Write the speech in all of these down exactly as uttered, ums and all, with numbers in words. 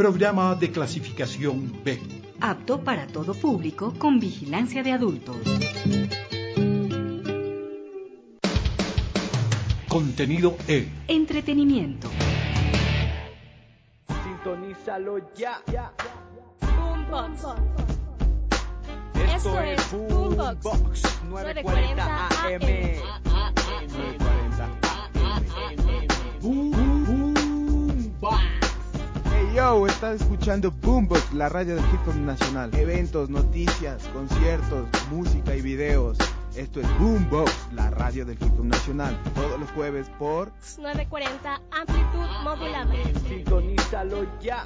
Programa de clasificación B. Apto para todo público con vigilancia de adultos. Contenido E. Entretenimiento. Sintonízalo ya. Boombox. Esto es Boombox nueve cuarenta A M. nueve cuarenta A M. Boombox. Hey yo, estás escuchando Boombox, la radio del hip hop nacional. Eventos, noticias, conciertos, música y videos. Esto es Boombox, la radio del hip hop nacional. Todos los jueves por nueve cuarenta amplitud modulada. Sintonízalo ya.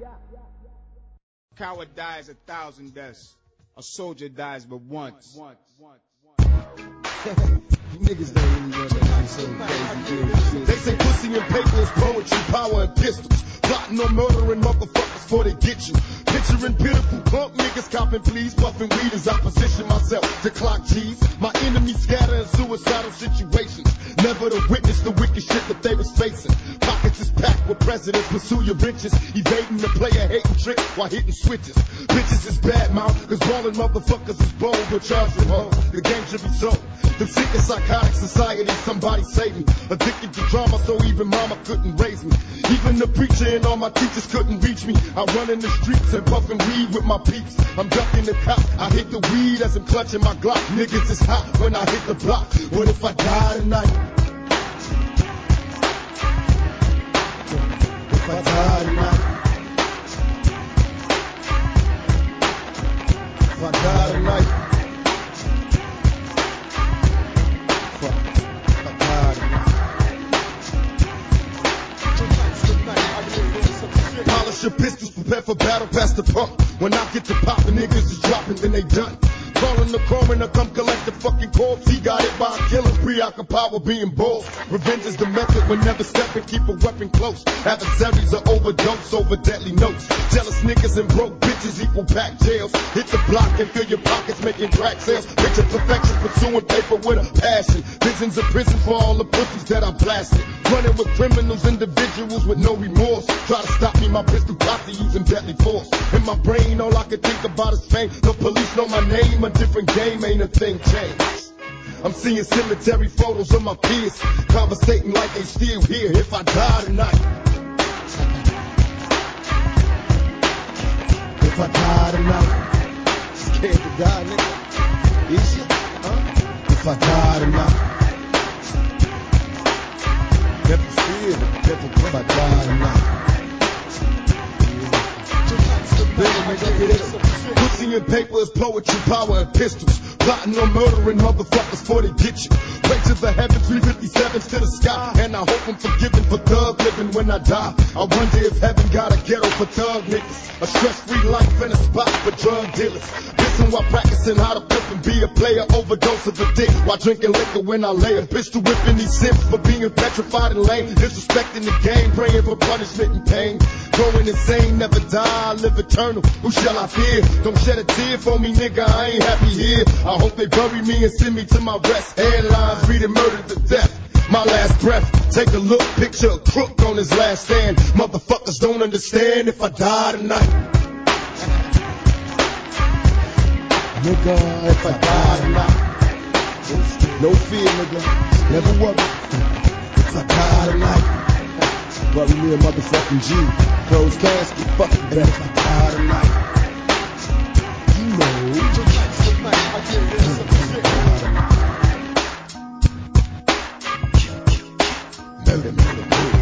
Coward dies a thousand deaths. A soldier dies but once. Niggas don't really know that I'm so crazy. They say pussy and paper is poetry, power and pistols. Plotting on murdering motherfuckers before they get you. Picturing pitiful punk niggas copping please, puffing weed as I position myself to clock G's. My enemies scatter in suicidal situations. Never to witness the wicked shit that they was facing. Pockets is packed with presidents, pursue your riches. Evading the player hating trick while hitting switches. Bitches is bad mouth, cause ballin' motherfuckers is bold, but charge from home. The game should be sold. The sick and psychotic society, somebody save me. Addicted to drama, so even mama couldn't raise me. Even the preacher and all my teachers couldn't reach me. I run in the streets and puffin' weed with my peeps. I'm ducking the cop, I hit the weed as I'm clutching my Glock. Niggas is hot when I hit the block. What if I die tonight? If I die tonight? If I die tonight? Polish your pistols, prepare for battle, past the pump. When I get to poppin', niggas is dropping, then they done. Calling the coroner, come collect the fucking corpse. He got it by a killer, preoccupied with being bold. Revenge is the method, when never stepping, keep a weapon close. Adversaries are overdose over deadly notes. Jealous niggas and broke bitches equal packed jails. Hit the block and fill your pockets, making crack sales. Picture perfection, pursuing paper with a passion. Visions of prison for all the pussies that I blasted. Running with criminals, individuals with no remorse. Try to stop me, my pistol posse using deadly force. In my brain, all I can think about is fame. The police know my name, a different game, ain't a thing changed. I'm seeing cemetery photos of my peers, conversating like they still here. If I die tonight, if I die tonight, scared to die, nigga. Is you? Huh? If I die tonight, never fear, never if I die tonight. Pussy and paper is poetry, power and pistols. Plotting on murdering motherfuckers before they get you. Pray to the heavens, three fifty-sevens to the sky. And I hope I'm forgiven for thug living when I die. I wonder if heaven got a ghetto for thug niggas. A stress-free life and a spot for drug dealers. Listen while practicing how to flip and be a player. Overdose of a dick while drinking liquor when I lay a pistol whipping these simps for being petrified and lame. Disrespecting the game, praying for punishment and pain. Going insane, never die, live eternal. Who shall I fear? Don't shed a tear for me, nigga, I ain't happy here. I hope they bury me and send me to my rest. Headlines reading murder to death. My last breath, take a look, picture a crook on his last stand. Motherfuckers don't understand if I die tonight. Nigga, if I die tonight. No fear, nigga, never worry. If I die tonight. Bury me a motherfucking G. Closed casket, fucking better. If I die tonight. You know. Murder, murder, murder.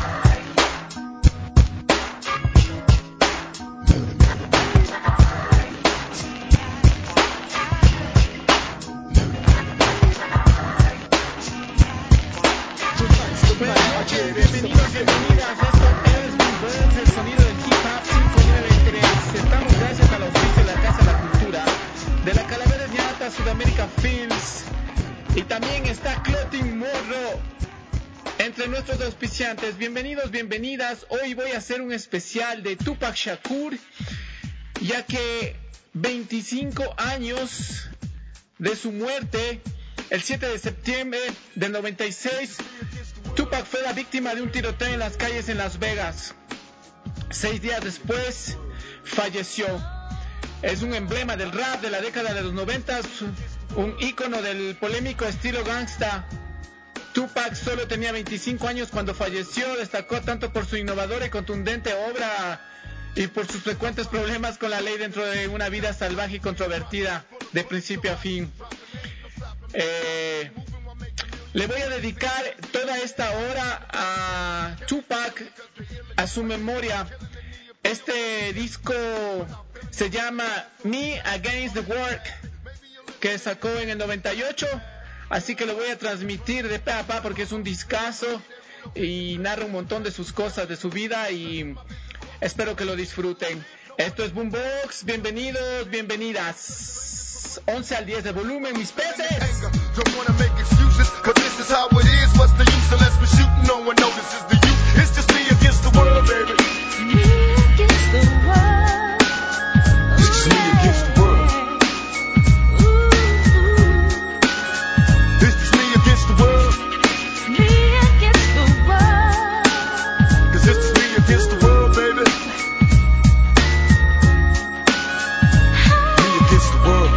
Bienvenidos, bienvenidas, esto es Boombox, el sonido del hip hop cinco nueve tres. Estamos gracias a la oficina de la Casa de la Cultura, de la Calavera de Ñata, Sudamérica Films, y también está Clothing Morro entre nuestros auspiciantes. Bienvenidos, bienvenidas. Hoy voy a hacer un especial de Tupac Shakur, ya que veinticinco años de su muerte, el siete de septiembre del noventa y seis, Tupac fue la víctima de un tiroteo en las calles en Las Vegas. seis días después falleció. Es un emblema del rap de la década de los noventas, un ícono del polémico estilo gangsta. Tupac solo tenía veinticinco años cuando falleció. Destacó tanto por su innovadora y contundente obra y por sus frecuentes problemas con la ley dentro de una vida salvaje y controvertida de principio a fin. Eh, le voy a dedicar toda esta hora a Tupac, a su memoria. Este disco se llama Me Against the World, que sacó en el noventa y ocho, así que lo voy a transmitir de pe a pa porque es un discazo y narra un montón de sus cosas, de su vida, y espero que lo disfruten. Esto es Boombox, bienvenidos, bienvenidas. once al diez de volumen, mis peces. Don't wanna make excuses, but this is how it is. What's the use unless we're shooting? No one notices the youth. It's just me against the world, baby. Me against the world. It's just me against the world. It's just me against the world. Me against the world. 'Cause it's just me against the world, baby. Me against the world.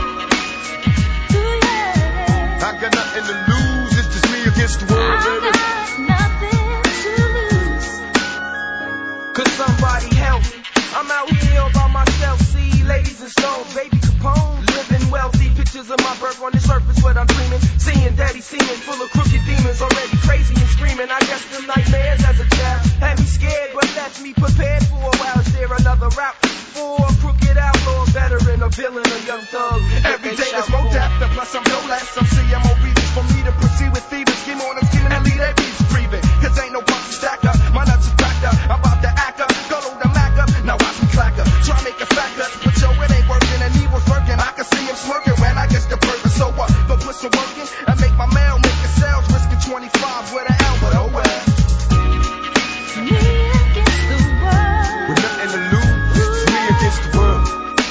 I got nothing to lose. It's just me against the world, baby. I got nothing to lose. Could somebody help me? I'm out here all by myself. See, ladies and stones, baby Capone, living wealthy. Pictures of my birth on the surface, what I'm dreaming. Seeing daddy seeming full of crooked demons, already crazy and screaming. I guess the nightmares as a child had me scared, but that's me prepared for a while. Is there another route for a crooked outlaw, veteran, a villain, a young thug? Every day there's more depth, plus I'm no less. I'm C M O B for me to proceed with thieves. Scheme on them, scheming and leave their beats breathing. 'Cause ain't no box stacked up, my nuts are cracked up. I'm about to act up, go load the Mac up. Now watch me clack up, try make a fact up. But yo, it ain't working and evil's lurking. I can see him smirking when I get the purpose. So what? But put some work in and make my mail, make the sales, risking twenty-five with an L, but oh well. Me against the world. With nothing to lose, it's just me against the world.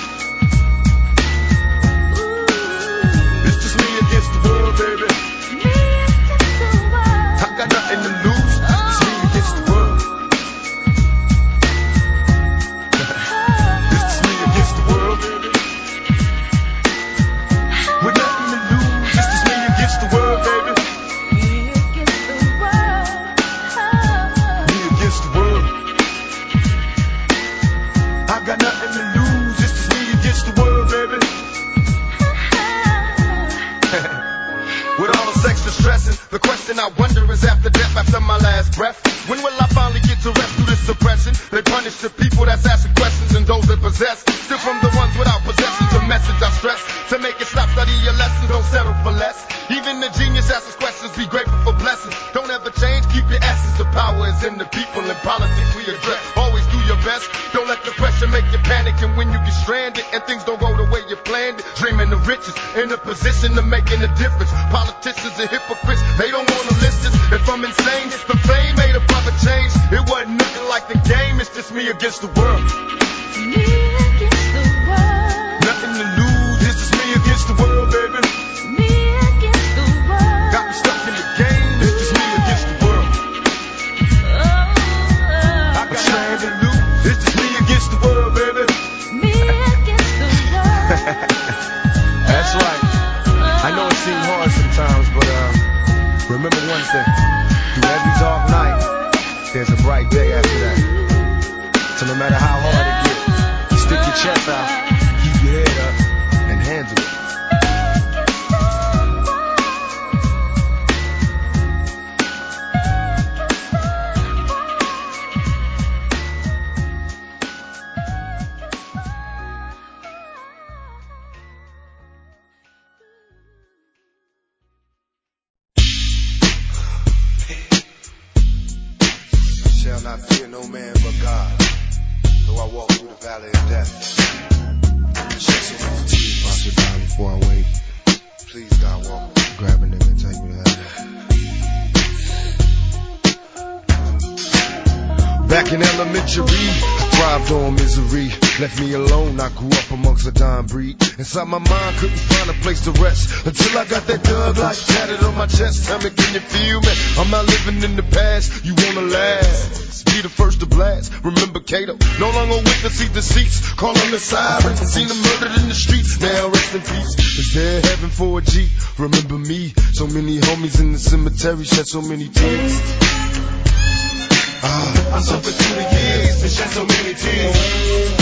It's just me against the world, baby. Me against the world. I got nothing to lose, it's me against the world. It's just me against the world, baby. With nothing to lose, it's just me against the world, baby. Me against the world. Me against the world. I got nothing to lose, it's just me against the world, baby. With all the sex and stressing, the question I wonder is after death, after my last breath, when will I finally get to rest through this suppression? They punish the people that's asking questions and those that possess. Still from the ones without possessions, the message I stress. To make it stop, study your lessons, don't settle for less. Even the genius asks questions, be grateful for blessings. Don't ever change, keep your essence. The power is in the people, in politics we address. Always do your best, don't let the pressure make you panic. And when you get stranded and things don't go the way you planned it, dreaming of riches, in a position of making a difference. Politicians are hypocrites, they don't want to listen. If I'm insane, the fame made a brother change. It wasn't nothing like the game, it's just me against the world. Me against the world. Nothing to lose, it's just me against the world, baby. Me against the world. Got me stuck in the game, it's just me against the world. Oh, I got nothing to lose, it's just me against the world, baby. me against the world. That's right. I know it seems hard sometimes, but uh, remember one thing. Through every dark night, there's a bright day after that. So no matter how hard it gets, stick your chest out, keep your head up, and handle it. Shall not fear no man but God, though I walk through the valley of death. Shed so many tears, I should die before I wake. Please, God, walk, grab a nigga and take me to heaven. Back in elementary, I thrived on misery. left me alone. I grew up amongst a dying breed. Inside my mind, couldn't find a place to rest until I got that Thug Life tatted on my chest. Tell me, can you feel me? I'm not living in the past. You wanna last? Be the first to blast. Remember Kato? No longer witness see deceits. Call on the sirens. Seen them murdered in the streets. Now rest in peace. Is there heaven for a G? Remember me? So many homies in the cemetery shed so many tears. Ah, I suffered through the years and shed so many tears.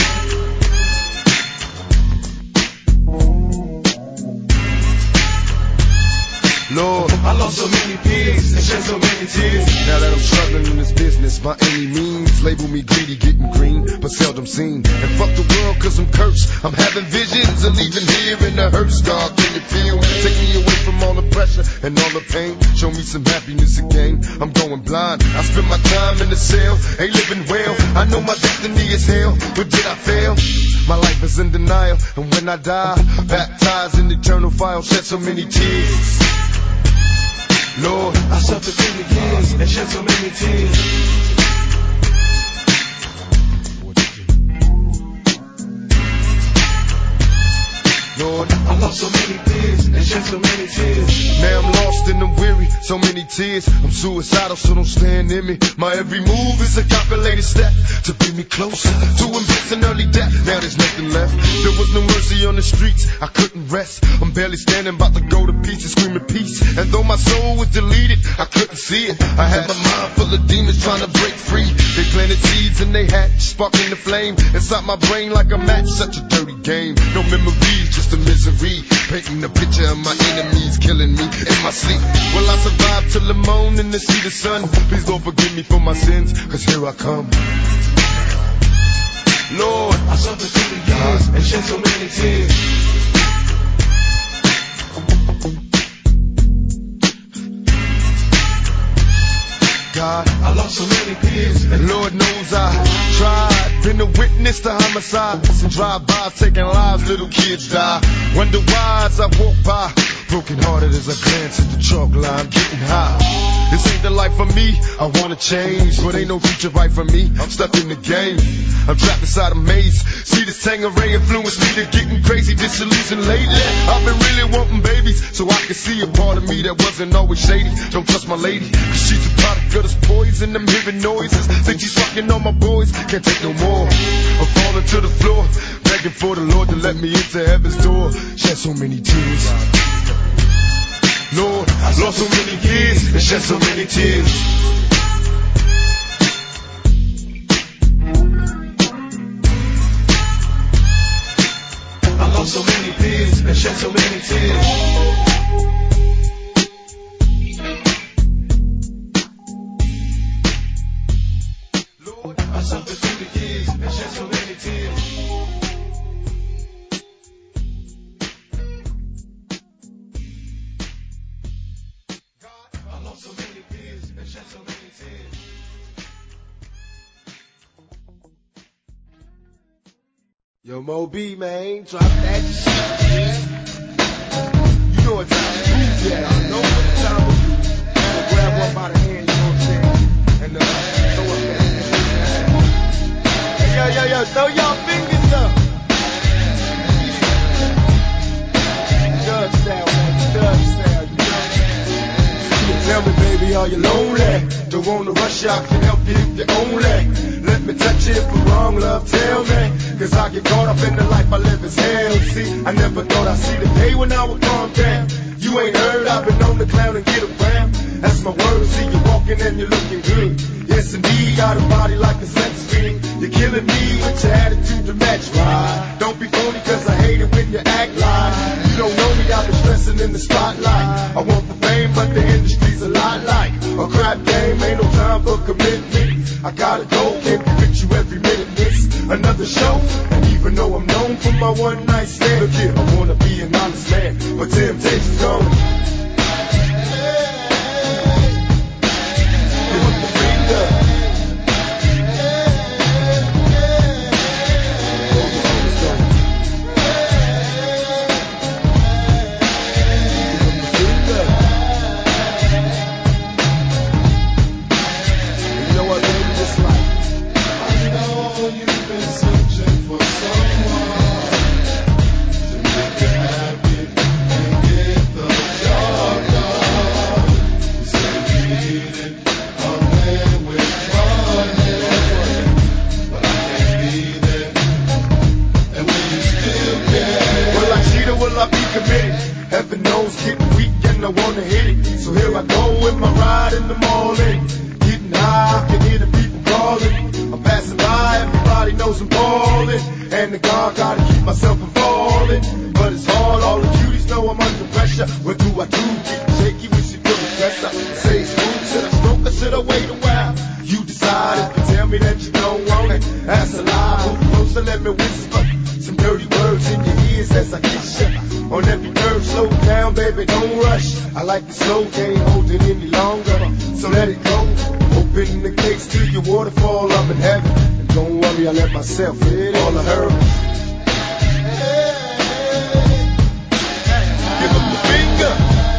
Lord, I lost so many peers and shed so many tears. Now that I'm struggling in this business by any means, label me greedy, getting green, but seldom seen. And fuck the world cause I'm cursed. I'm having visions of leaving here in the hearse. God, can you feel me? Take me away from all the pressure and all the pain. Show me some happiness again. I'm going blind. I spend my time in the cell, ain't living well. I know my destiny is hell, but did I fail? My life is in denial, and when I die, baptized in eternal fire, shed so many tears. Lord, I suffered through the years and shed so many tears. Lord, I lost so many peers and shed so many tears. Now I'm lost and I'm weary, so many tears. I'm suicidal, so don't stand in me. My every move is a calculated step to bring me closer to embracing early death. Now there's nothing left. There was no mercy on the streets. I couldn't rest. I'm barely standing, about to go to pieces, screaming peace. And though my soul was deleted, I couldn't see it. I had my mind full of demons trying to break free. They planted seeds and they hatched, sparking the flame inside my brain like a match. Such a dirty game. No memories, just the misery, painting a picture of my enemies killing me in my sleep. Will I survive till the morning to see the sun? Please Lord forgive me for my sins, cause here I come. Lord, I suffered through the years and shed so many tears. God, I lost so many peers, and Lord knows I tried. Been a witness to homicides and drive-bys taking lives, little kids die. Wonder why as I walk by, broken hearted as I glance at the chalk line, getting high. This ain't the life for me, I wanna change, but ain't no future right for me, I'm stuck in the game. I'm trapped inside a maze, see this Tangeray influence me to getting crazy, disillusioned lately. I've been really wanting babies, so I can see a part of me that wasn't always shady. Don't trust my lady, cause she's a product of this poison. I'm hearing noises, think she's fucking on my boys, can't take no more. I'm falling to the floor, begging for the Lord to let me into heaven's door. Shed so many tears, Lord, I lost so many years and shed so many tears. I lost so many peers and shed so many tears. Lord, I suffered through the years and shed so many tears. God, I lost so many peers and shed so many tears. Yo, Mo B, man, drop that shit. You know what time to do, yeah. I know what time to do. So grab one by the hand, you know what I'm saying? And uh, throw up that. Hey, yo, yo, yo, throw y'all fingers up. Thug style, man, thug style, you know. Tell me, baby, are you lonely? Don't wanna rush out, can help you if you're only. Let me touch you if I'm wrong, love, tell me. Cause I get caught up in the life I live as hell. See, I never thought I'd see the day when I would calm down. You ain't heard, I've been on the clown and get around. That's my word, see you walking and you're looking good. Yes indeed, got a body like a sex fiend. You're killing me with your attitude to match right. Don't be phony cause I hate it when you act like you don't know me, I've been stressing in the spotlight. I want the fame but the industry's a lot like a crap game, ain't no time for commitment. I gotta go, can't be with you every minute, miss another show. And even though I'm known for my one night stand, look here, I wanna be an honest man, but temptation's gone. You know what, baby, it's like I know you've been searching for someone to make you happy and get the job done. You say you needed a man with money, but I can't be there. And will you still care? Will I cheat or will I be committed? Heaven knows getting weak and I wanna hit it. So here I go with my ride in the morning. Getting high, I can hear the people calling. I'm passing by, everybody knows I'm balling. And the guard gotta keep myself from falling. But it's hard, all the cuties know I'm under pressure. What do I do? Get shaky when she feel the pressure. Say smooth, should I stroke or should I wait a while? You decide if you tell me that you don't want it. That's a lie, move closer, let me whisper some dirty words in your ears as I kiss you. On every nerve, slow down, baby, don't rush. I like the slow, can't hold it any longer. So let it go. Open the gates to your waterfall up in heaven. And don't worry, I let myself hit all of her. Give him the finger.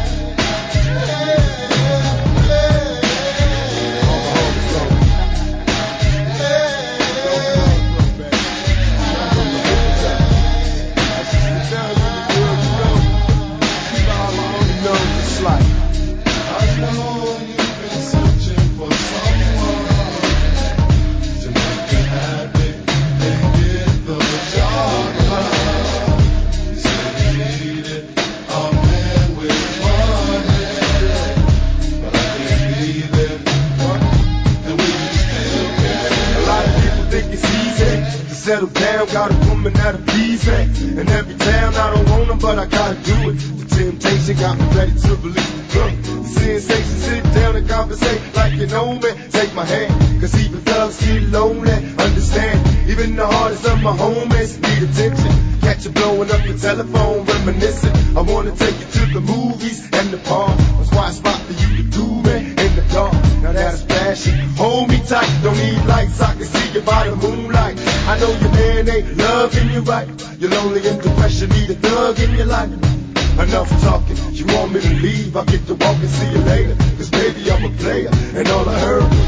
Settle down, got a woman that'll please me. In every town, I don't want them, but I gotta do it. The temptation got me ready to release the drunk. The sensation, sit down and conversate like you know me. Take my hand, cause even thugs get lonely. Understand, even the hardest of my homies need attention. Catch you blowing up your telephone, reminiscing. I wanna take you to the movies and the park. That's why I spot for you to do me in the dark. Now that's passion. Hold me tight, don't need lights, I can see you by the moonlight. I know your man ain't loving you right. You're lonely and depression, need a thug in your life. Enough talking, you want me to leave, I'll get to walk and see you later. Cause baby I'm a player, and all I heard was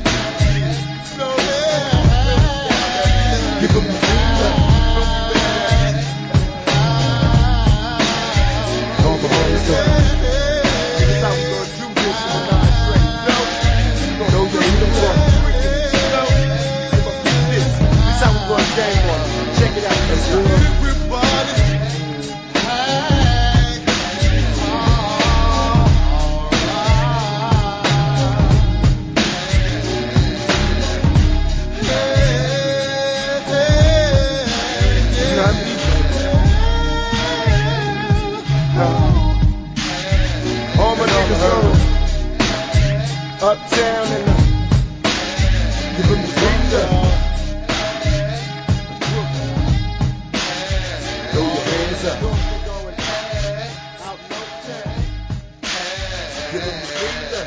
give him the finger. All the homies up. This how we gonna do this in the nine straight. No, no, you ain't the one. This how we gonna game on it. Check it out, let's do it. Uptown and the, give him the finger. Throw your hands up. Give him the finger.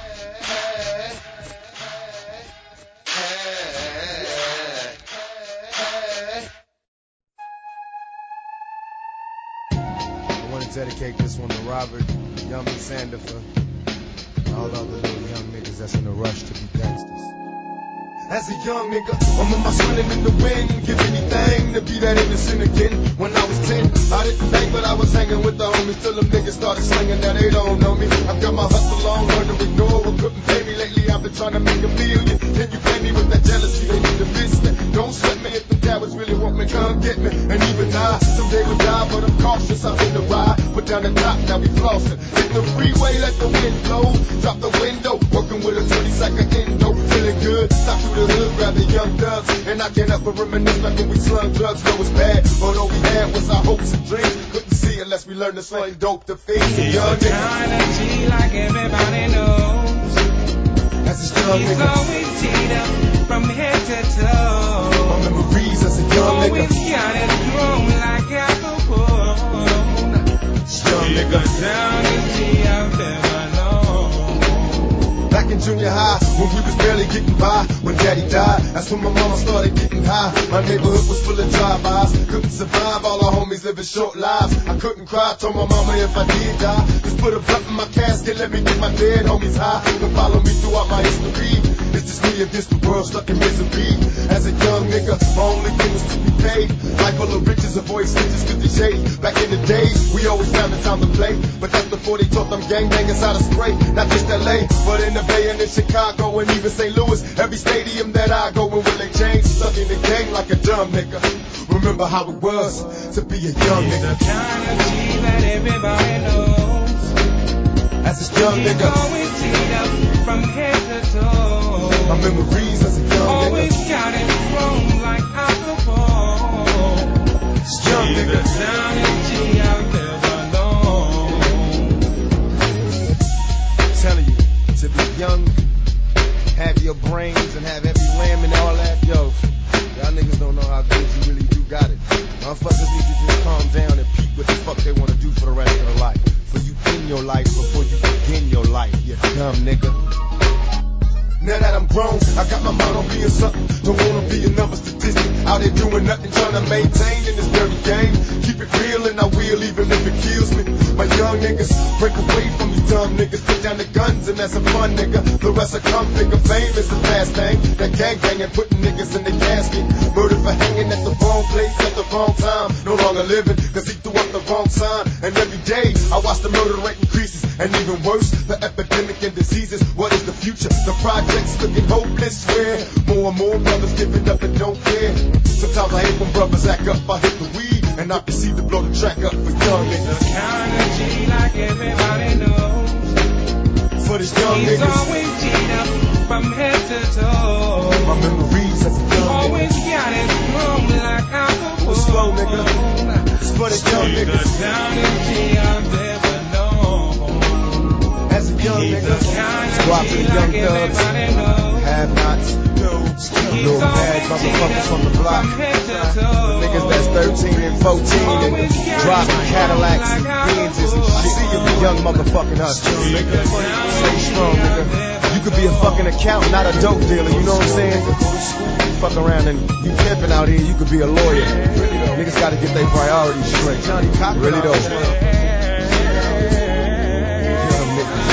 I want to dedicate this one to Robert, Yummy Sandifer. All other little young niggas that's in a rush to be gangsters. As a young nigga, I'm on my swinging in the wind. Give anything to be that innocent again. When I was ten, I didn't think, but I was hanging with the homies till them niggas started slinging that they don't know me. I've got my hustle on, learned to ignore what couldn't pay me. Lately I've been trying to make a million. Then you play me with that jealousy, they need to miss me. Don't sweat me if the cowards really want me, come get me. And even I, someday will die, but I'm cautious. I'm in the ride, put down the top, now we flossing. Hit the freeway, let the wind blow. Drop the window, working with a twenty second endo. Feeling good, stop through the hood, grab the young thugs. And I can't help but reminisce back when we slung drugs. Know it's bad, but all we had was our hopes and dreams. Couldn't see unless we learned to slang dope to feed. He's Young a kind of G like everybody knows. As a young He's nigga, always teed up from head to toe. my memories as a young Always nigga. got it thrown like apple wood. Young He's nigga. the downest G I've ever known. Back in junior high, when we was barely getting by, when daddy died, that's when my mama started getting high. My neighborhood was full of drive-bys, couldn't survive, all our homies living short lives. I couldn't cry, told my mama if I did die, just put a blunt in my casket, let me get my dead homies high. And follow me throughout my history. It's just me against the world, stuck in misery. As a young nigga, my only thing was to be paid. Life full of riches, avoid snitches, cause they shady. Back in the days, we always found the time to play. But that's before they taught them gangbangers how to spray. Not just L A, but in the Bay and in Chicago and even Saint Louis. Every stadium that I go in, will they change? Stuck in the game like a dumb nigga. Remember how it was to be a young He's nigga. the kind of G that everybody knows. As a young He's nigga, always teed up from head to toe. my memories as a young Always nigga. got it wrong like alcohol. Young He's nigga. the soundest G I've ever known. Telling you, to be young, have your brains and have every limb and all that, yo, y'all niggas don't know how good you really do got it. Motherfuckers need to just calm down and peep what the fuck they want to do for the rest of their life. For you in your life before you begin your life, you dumb nigga. Now that I'm grown, I got my mind on being something. Don't wanna be another statistic. Out there doing nothing, trying to maintain in this dirty game. Keep it real and I will, even if it kills me. My young niggas, break away from these dumb niggas. Put down the guns and that's a fun nigga. The rest will come figure. Fame is the fast thing. That gangbanging, putting niggas in the casket. Murder for hanging at the wrong place at the wrong time. No longer living, cause he threw up the wrong sign. And every day, I watch the murder rate increases. And even worse, the epidemic and diseases. What is the future? The projects looking hopeless, where more and more brothers giving up and don't care. Sometimes I hate when brothers act up. I hit the weed and I proceed to blow the track up for young He's niggas. the kind of G like everybody knows. For these young He's niggas, always teed up from head to toe. my memories as a young Always nigga. got it wrong like alcohol. Go slow, nigga. It's for the young He's the niggas. soundest G I've ever known. As a young He's nigga, the kind Squad of for G the young like thugs, everybody knows. have nots, He's little bad always motherfuckers teed from the up block. from head to The toe. niggas that's thirteen and fourteen and driving Cadillacs and Benzes and shit. The young motherfucking hustlers, nigga. Stay strong, nigga. You could be a fucking accountant, not a dope dealer, you know what I'm saying? Fuck around and you pimping out here, you could be a lawyer. Niggas gotta get their priorities straight. Johnny Cochran, really though. Young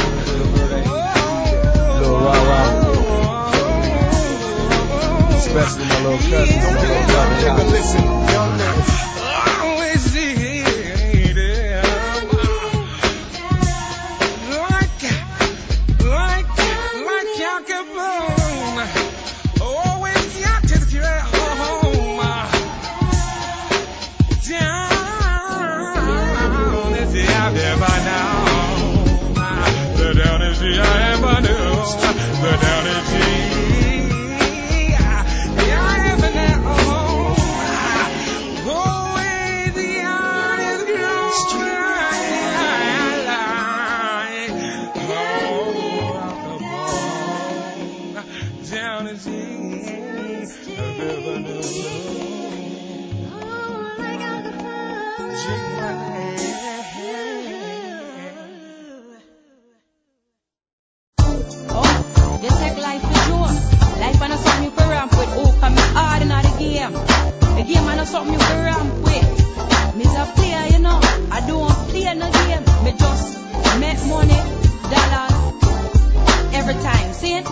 niggas. Little rah-rah. Especially my little cousins, my little brother. nigga, listen, young niggas. Always need it. Like, like, like Al Capone. Always got to get home. Down is the I ever know. The down is the I ever knew. The down is the something you can ramp with. Me's a player, you know. I don't play no game. Me just make money, dollars, every time. See it?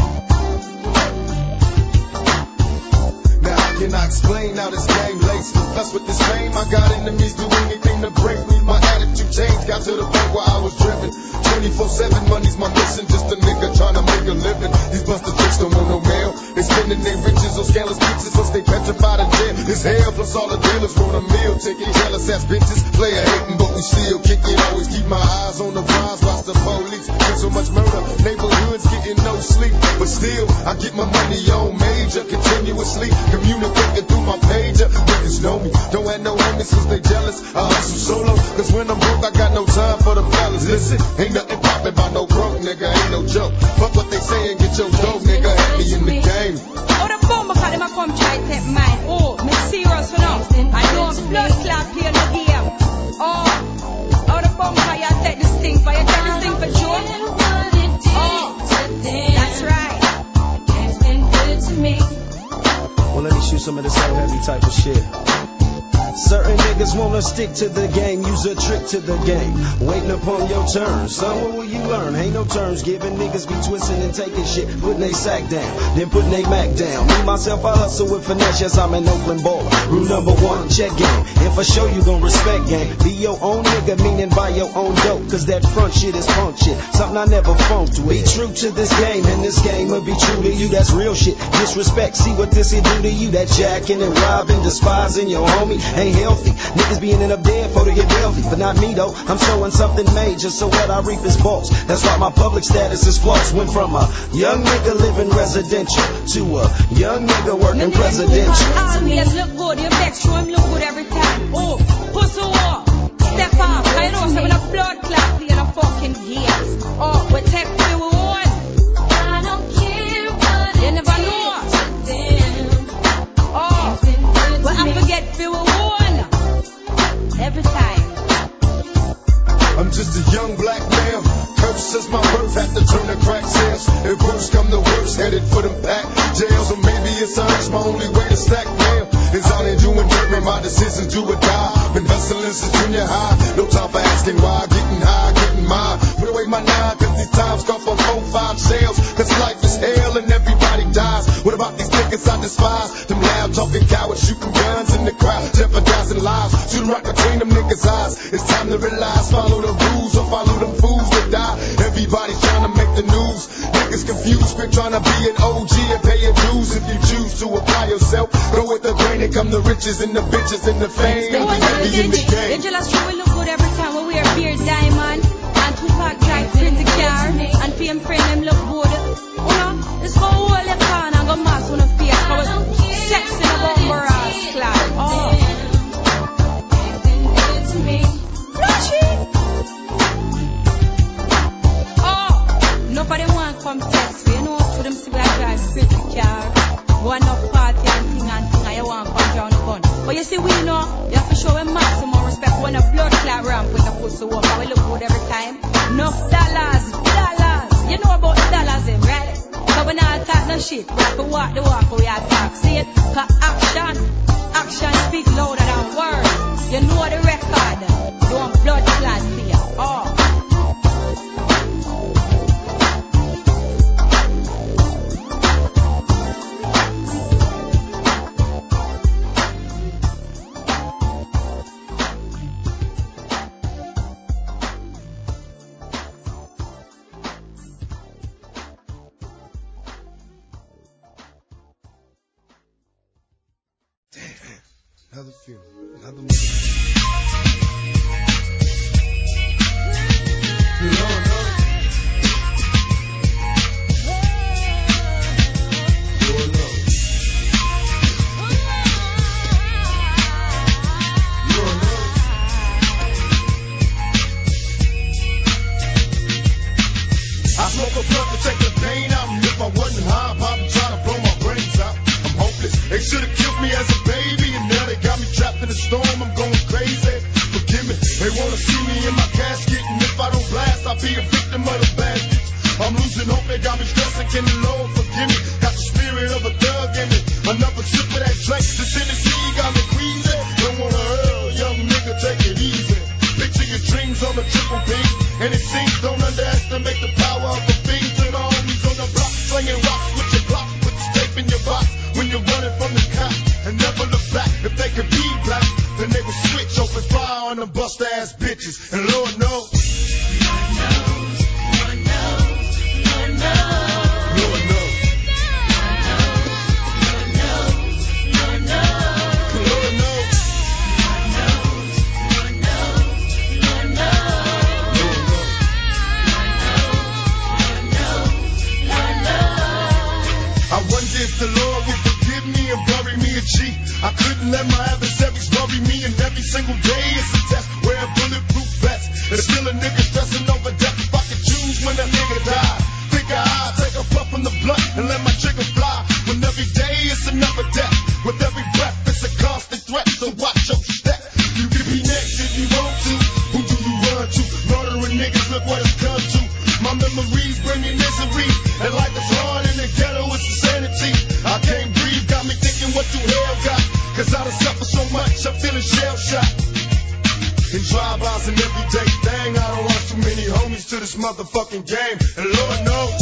Now I cannot explain how this game laced me. Plus with this fame, I got enemies do anything to break me. My attitude changed, got to the point where I was driven. twenty-four seven, money's my mission. Just a nigga trying to make a living. These buster chicks don't want no mail. They spending their riches on scandalous bitches. Once they petrified in jail, it's hell. Plus all the dealers want a meal ticket. Jealous ass bitches, player hating, but we still kick it. Always keep my eyes on the prize. Watch the police. There's so much murder, neighborhoods getting no sleep. But still, I get my money on major continuously. Communicating through my pager. Niggas know me, don't have no homies cause they jealous. I hustle solo, cause when I'm broke, I got no time for the fellas. Listen, ain't nothing poppin' by no broke nigga, ain't no joke. Fuck what they say and get your dope, nigga. Have me in the game. Oh, the bomber cut them a come try take mine. Oh, me serious for now. I don't blood clot play no game. Oh, oh, the bomber you take this thing for you take this thing for Joe. Oh, that's right. It's been good to me. Well, let me shoot some of this old heavy type of shit. Certain niggas wanna stick to the game, use a trick to the game. Waiting upon your turn, son, what will you learn? Ain't no terms given, niggas be twisting and taking shit, putting they sack down, then putting they Mac down. Me, myself, I hustle with finesse, yes, I'm an Oakland baller. Rule number one, check game, and for sure you gon' respect game. Be your own nigga, meaning buy your own dope, cause that front shit is punk shit, something I never funked with. Be true to this game, and this game will be true to you, that's real shit. Disrespect, see what this will do to you, that jacking and robbing, despising your homie, ain't healthy. Niggas be ending up dead for to get wealthy, but not me though, I'm showing something major, so what I reap is false. That's why my public status is false. Went from a young nigga living residential to a young nigga working presidential. Always look good, you vex, show him look good every time. Oh, pussy walk, step up, I know some of the blood clot in a fucking gears. Oh, we take the one. I don't care what you never know. Oh, well I forget the one every time. I'm just a young black male, cursed since my birth, had to turn to crack sales. If worse come to worse, headed for them pack jails, or maybe it's urge, my only way to stack mail is out here doing dirt, man, my decisions do or die. Been hustling since junior high, no time for asking why, getting high, getting mine. Put away my nine, cause these times come from four, five sales, cause life is hell and everybody dies. What about these niggas I despise? Them loud talking cowards shooting guns in the crowd, jeopardizing lives, shooting right between them niggas' eyes. It's time to realize, follow the rules or follow them fools that die. Everybody's trying to make the news, niggas confused, quit trying to be an O G and pay your dues. If you choose to apply yourself, go with the grain and come the riches and the bitches and the fame. Be heavy in the game. Angela sure we look good every time when we wear beard diamond and Tupac drive pretty car and P M frame them look good. You know, it's go all the can and go mass on the face. How it's sexy about my ass clad. Oh. Oh, nobody want come test me. You know, to them see I drive pretty car. Go enough party and thing and thing and you want come down the gun. But you see we know, you have to show them maximum respect when a blood clot ramp with a pussy walk. And we look good every time. Enough dollars, dollars. You know about the dollars them, right? So we not talk no shit. We have to walk the walk we are talk. See it? Cause action, action speak louder than words. You know the record. You want blood clot here. Oh. Another funeral, another movie. Lord, Lord. Lord, Lord. Lord, Lord. I smoke a blunt to take the pain out, and if I wasn't high, I'd probably try to blow my brains out. I'm hopeless. They should have killed me as a baby, and now they got me trapped in the storm. I'm going crazy. Forgive me. They wanna see me in my casket, and if I don't blast, I'll be a victim of the bastards. I'm losing hope. They got me stressing. Can the Lord forgive me? Got the spirit of a thug in me. Another sip of that drink. The Tennessee got me queasy. Don't wanna hurl, young nigga, take it easy. Picture your dreams on a triple B, and it seems don't underestimate the power of the fiend. To the homies on the block, slinging rocks with your Glock, put the tape in your box when you're running from the cops, and never look back. If they could be black, then they would switch, open fire on them bust ass bitches. And Lord knows, Lord knows, Lord knows, Lord knows, Lord knows. If the Lord would forgive me and bury me a G, I couldn't let my adversaries worry me, and every single day it's a test. Wear a bulletproof vest, and still a nigga stressing over death. If I could choose when a nigga die, think I'd take a puff from the blunt and let my trigger fly. When every day it's another death, with every breath it's a constant threat. So watch your step. You can be next if you want to. Who do you run to? Murdering niggas, look what it's come to. My memories bring me misery, and life is hard in the ghetto, it's insanity. I can't breathe, got me thinking what you hell got. Cause I done suffered so much, I'm feeling shell shocked. In drive-bys and everyday thing, I done lost too many homies to this motherfucking game. And Lord knows.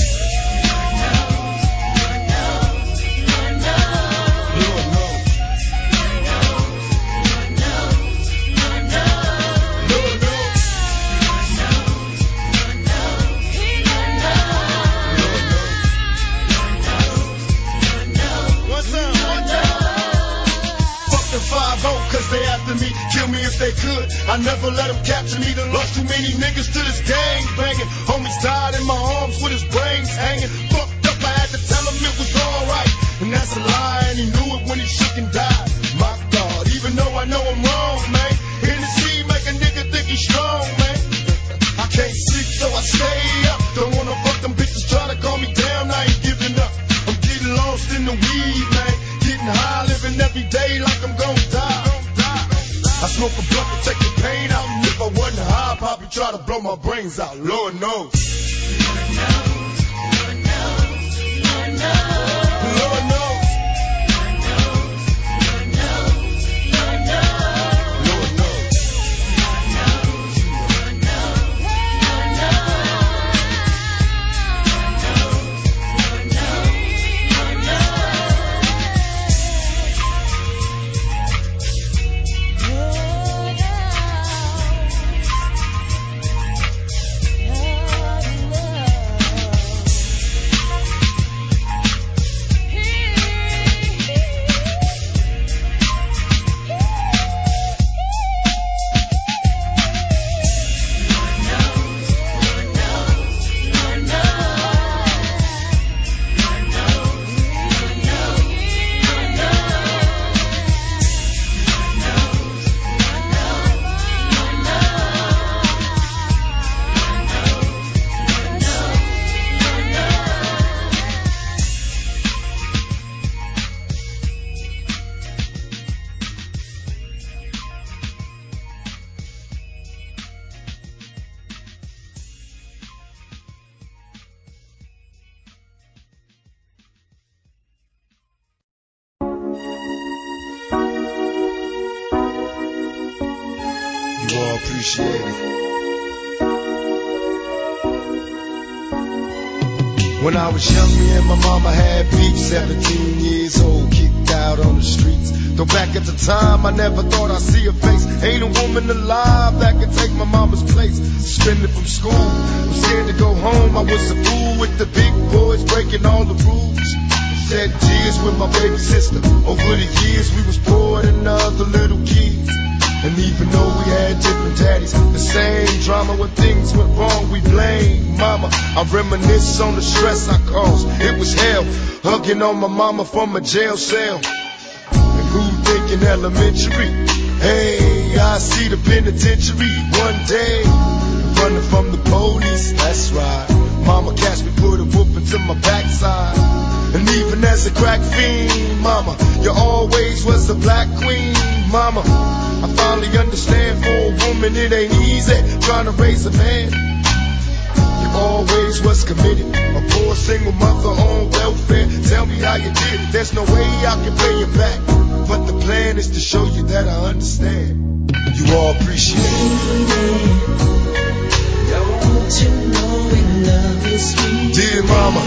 Cause they after me, kill me if they could. I never let them capture me. Done lost too many niggas to this gang banging. Homies died in my arms with his brains hanging. Fucked up, I had to tell him it was alright. And that's a lie, and he knew it when he shook and died. My God, even though I know I'm wrong, man. Hennessy make a nigga think he's strong, man. I can't sleep, so I stay up. Don't wanna fuck them bitches, try to calm me down. I ain't giving up. I'm getting lost in the weed, man. Getting high, living every day like I'm gon' die. I smoke a blunt to take the pain out. And if I wasn't high, I'd probably try to blow my brains out. Lord knows. Lord knows. Lord knows. Lord knows. Lord knows. When I was young, me and my mama had beef, seventeen years old, kicked out on the streets. Though back at the time, I never thought I'd see her face. Ain't a woman alive that could take my mama's place. Suspended from school, I'm scared to go home. I was a fool with the big boys, breaking all the rules. Shed tears with my baby sister. Over the years, we was poor than other little kids. And even though we had different daddies, the same drama when things went wrong, we blame mama. I reminisce on the stress I caused. It was hell, hugging on my mama from a jail cell. And who thinking elementary? Hey, I see the penitentiary one day. Running from the police, that's right. Mama catch me, put a whooping to my backside. And even as a crack fiend, mama, you always was the black queen, mama. I finally understand, for a woman it ain't easy trying to raise a man. You always was committed, a poor single mother on welfare. Tell me how you did it, there's no way I can pay you back. But the plan is to show you that I understand. You all appreciate it. Don't you know we love you, sweet dear mama.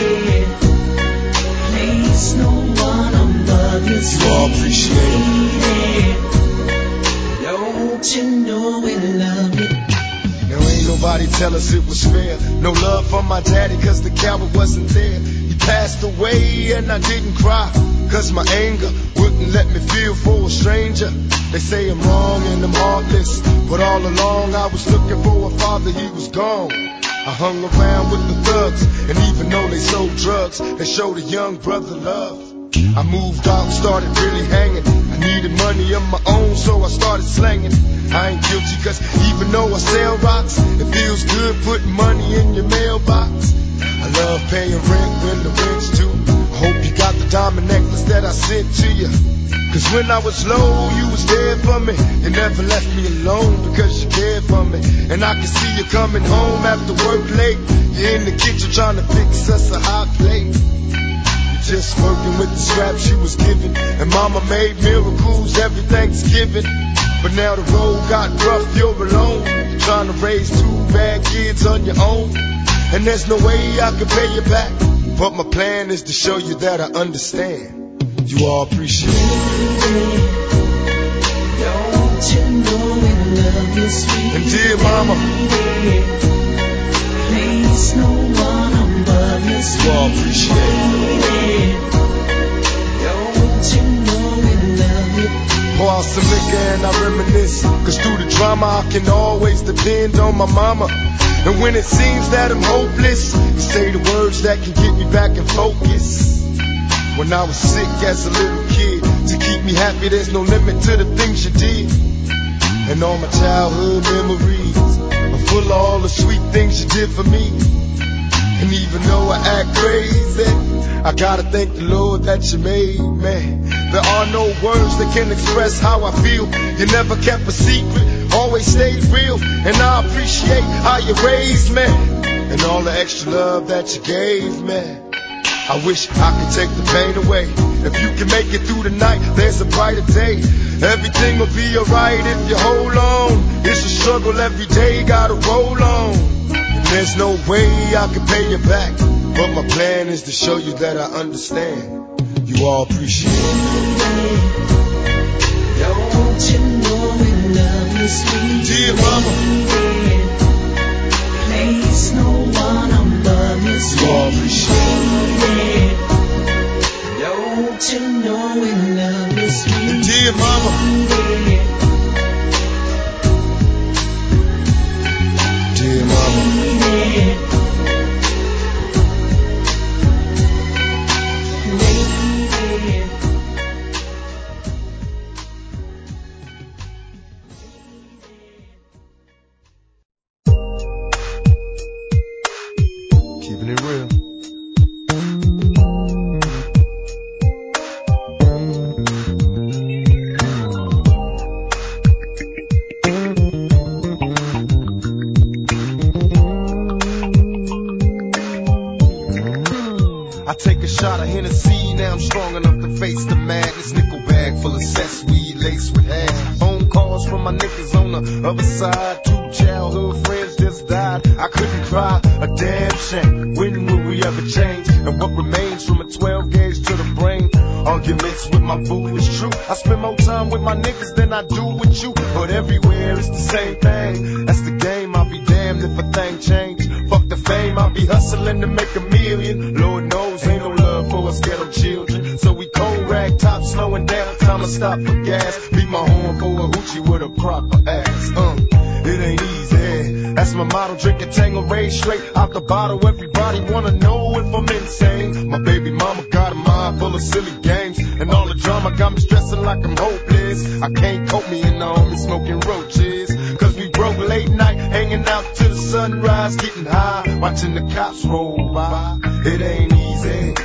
Please, no one above you, you all appreciate it. Don't you know we love you? Now ain't nobody tell us it was fair. No love from my daddy cause the coward wasn't there. He passed away and I didn't cry, cause my anger wouldn't let me feel for a stranger. They say I'm wrong and I'm heartless, but all along I was looking for a father, he was gone. I hung around with the thugs, and even though they sold drugs, they showed a young brother love. I moved out, started really hanging. I needed money of my own, so I started slanging. I ain't guilty, cause even though I sell rocks, it feels good putting money in your mailbox. I love paying rent when the rent's due. I hope you got the diamond necklace that I sent to you. Cause when I was low, you was there for me. You never left me alone because you cared for me. And I can see you coming home after work late. You're in the kitchen trying to fix us a hot plate. You just working with the scraps she was given. And mama made miracles every Thanksgiving. But now the road got rough, you're alone, trying to raise two bad kids on your own. And there's no way I can pay you back, but my plan is to show you that I understand. You all appreciate it. Don't you know we love you, sweet. And dear mama, please no one above you, sweet. You all appreciate it. Don't you know we love you. Pour out some liquor and I reminisce, cause through the drama I can always depend on my mama. And when it seems that I'm hopeless, you say the words that can get me back in focus. When I was sick as a little kid, to keep me happy there's no limit to the things you did. And all my childhood memories are full of all the sweet things you did for me. And even though I act crazy, I gotta thank the Lord that you made me. There are no words that can express how I feel. You never kept a secret, always stayed real. And I appreciate how you raised me, and all the extra love that you gave me. I wish I could take the pain away. If you can make it through the night, there's a brighter day. Everything will be alright if you hold on. It's a struggle every day, gotta roll on. And there's no way I can pay you back, but my plan is to show you that I understand. You all appreciate it. Don't you know we love you, sweet. Dear mama, please no one above you, sweet. You all appreciate it. Don't you know we love you, sweet. Dear mama, dear mama. I take a shot of Hennessy, now I'm strong enough to face the madness. Nickel bag full of cess, weed laced with hash. Phone calls from my niggas on the other side. Two childhood friends just died. I couldn't cry, a damn shame. When will we ever change? And what remains from a twelve gauge to the brain? Arguments with my boo is true. I spend more time with my niggas than I do with you. But everywhere it's the same thing. That's the game, I'll be damned if a thing change. Fuck the fame, I'll be hustling to make a million. Lord knows ain't no love for us ghetto children. So we cold rag top, slowing down, time to stop for gas. Beat my horn for a hoochie with a proper ass. Uh, it ain't easy. That's my motto, drink a Tanqueray straight out the bottle. Everybody wanna know if I'm insane. My baby mama got a mind full of silly games, and all the drama got me stressing like I'm hopeless. I can't cope me and all me smoking roaches, cause we broke late night, hanging out to the sunrise, getting high, watching the cops roll by. It ain't easy.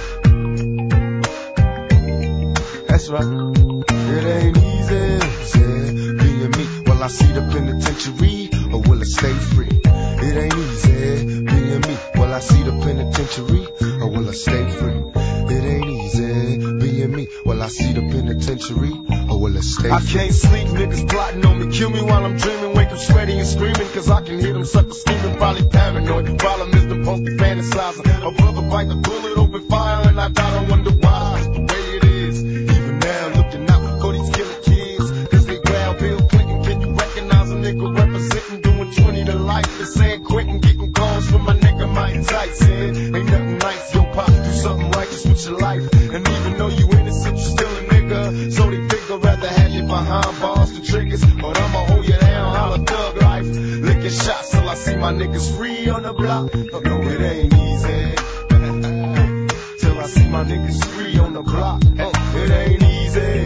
That's right. It ain't easy. Yeah, being me. Will I see the penitentiary or will I stay free? It ain't easy. Being me. Will I see the penitentiary or will I stay free? It ain't easy. Being me. Will I see the penitentiary or will I stay free? I can't sleep. Niggas plotting on me. Kill me while I'm dreaming. Wake up sweaty and screaming, cause I can hear them suckers scheming. Probably paranoid. Problem is them supposed to be fantasizing. A brother bite the bullet, open fire, and I die. I wonder why. It's the way it is. Even now, looking out for these killer kids, cause they grab Bill Clinton. Can you recognize a nigga representing, doing twenty to life? And saying quitting, getting calls from my nigga Mike Tyson. Ain't nothing nice, yo, pop, do something righteous with your life. And even though you innocent, you still a nigga. So they think I'd rather have you behind bars than triggers. But I'ma hold you down, holla thug life. Licking shots till I see my niggas free on the block. No, it ain't easy. Till I see my niggas free on the block. It ain't easy.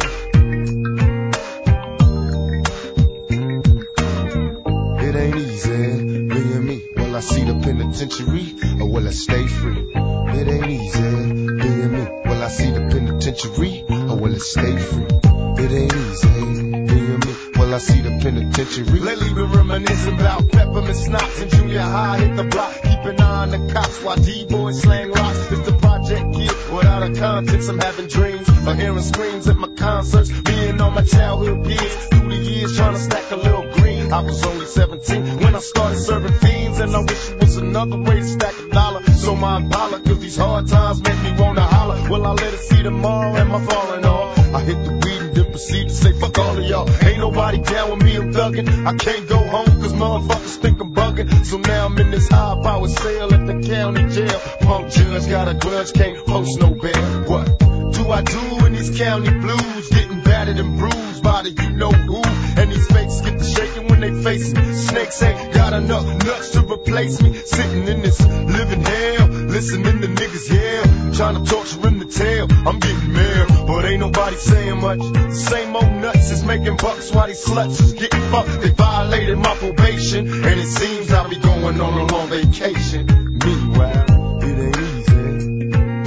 It ain't easy being me. Will I see the penitentiary or will I stay free? It ain't easy being me. Will I see the penitentiary or will I stay free? It ain't easy being me. Will I see the penitentiary? Lately been reminiscing about peppermint schnapps in junior high. Hit the block, keep an eye on the cops while D-boys slang rocks. It's the project kid without out of conscience. I'm having dreams of hearing screams at my concerts. Me and all my childhood peers through the years trying to stack a little green. I was only seventeen when I started serving fiends, and I wish it was another way to stack a dollar. So my Impala, cause these hard times make me wanna holler. Well, I let it see tomorrow and my falling off. I hit the weed and then proceed to say fuck all of y'all. Ain't nobody down with me, I'm thuggin'. I can't go home cause motherfuckers think I'm buggin'. So now I'm in this high power sale at the county jail. Punk judge got a grudge, can't post no bail. What do I do in these county blues? Getting battered and bruised by the you know who. And these fakes get to shaking when they face me. Snakes ain't got enough nuts to replace me. Sitting in this living hell, listening to niggas yell, trying to torture him to tell I'm getting mail, but ain't nobody saying much. The same old nuts is making bucks while these sluts is getting fucked. They violated my probation, and it seems I'll be going on a long vacation. Meanwhile, it ain't easy.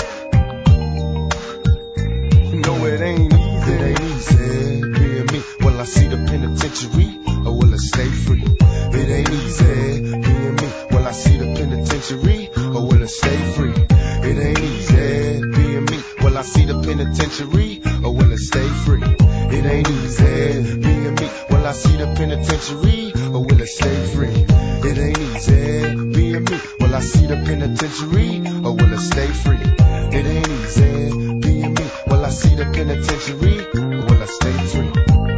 No, it ain't easy. It ain't easy. Being me, will I see the penitentiary or will I stay free? It ain't easy. Being me, will I see the penitentiary or will I stay free? It ain't easy. Being me, will I see the penitentiary or will I stay free? It ain't easy. Being me, will I see the penitentiary or will I stay free? It ain't easy. Being me, will I see the penitentiary or will I stay free? It ain't easy. Being me, will I see the penitentiary or will I stay free?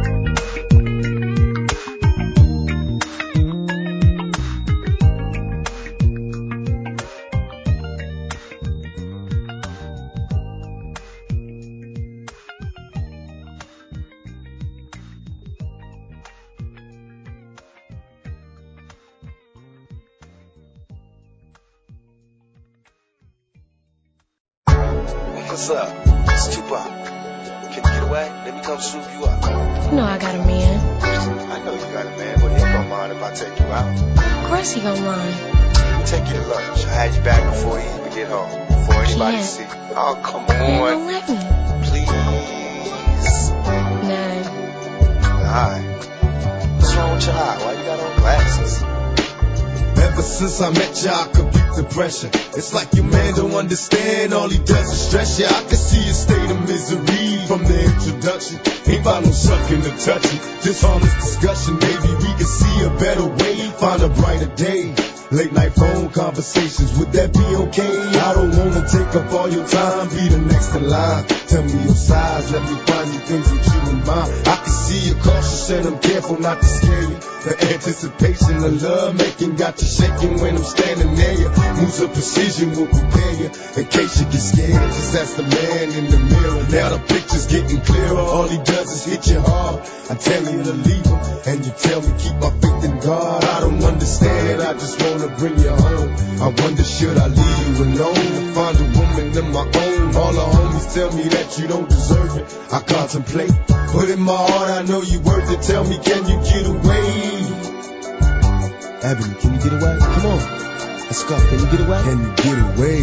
What's up? It's Tupac. Can you get away? Let me come swoop you up. You know I got a man. I know you got a man, but he ain't gonna mind if I take you out. Of course he gonna mind. Let me take you to lunch. I had you back before you even get home. Before anybody Can't. see. Oh, come You on. don't let me. Please. Nah. Alright. What's wrong with your eye? Why you got on glasses? Ever since I met ya, I could beat the pressure. It's like your man don't understand, all he does is stress ya. I can see your state of misery from the introduction. Ain't about no sucking or touching, just honest discussion. Maybe we can see a better way, find a brighter day. Late night phone conversations, would that be okay? I don't wanna take up all your time, be the next in line. Tell me your size, let me find you things with you in mind. I can see you're cautious and I'm careful not to scare you. The anticipation of love making got you shaking when I'm standing near you. Moves of precision will prepare you in case you get scared. Just ask the man in the mirror. Now the picture's getting clearer. All he does is hit you hard. I tell you to leave him, and you tell me keep my faith in God. I don't understand, I just wanna bring you home. I wonder should I leave you alone to find a woman of my own. All the homies tell me that you don't deserve it. I contemplate, but in my heart I know you worth it. Tell me, can you get away? Ebony, can you get away? Come on, let's go. Can you get away? Can you get away?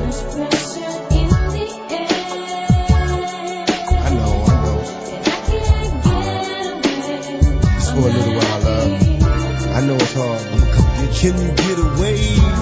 I know, I know. Just for a little while, love. I know it's hard. I'ma come get you. Can you get away?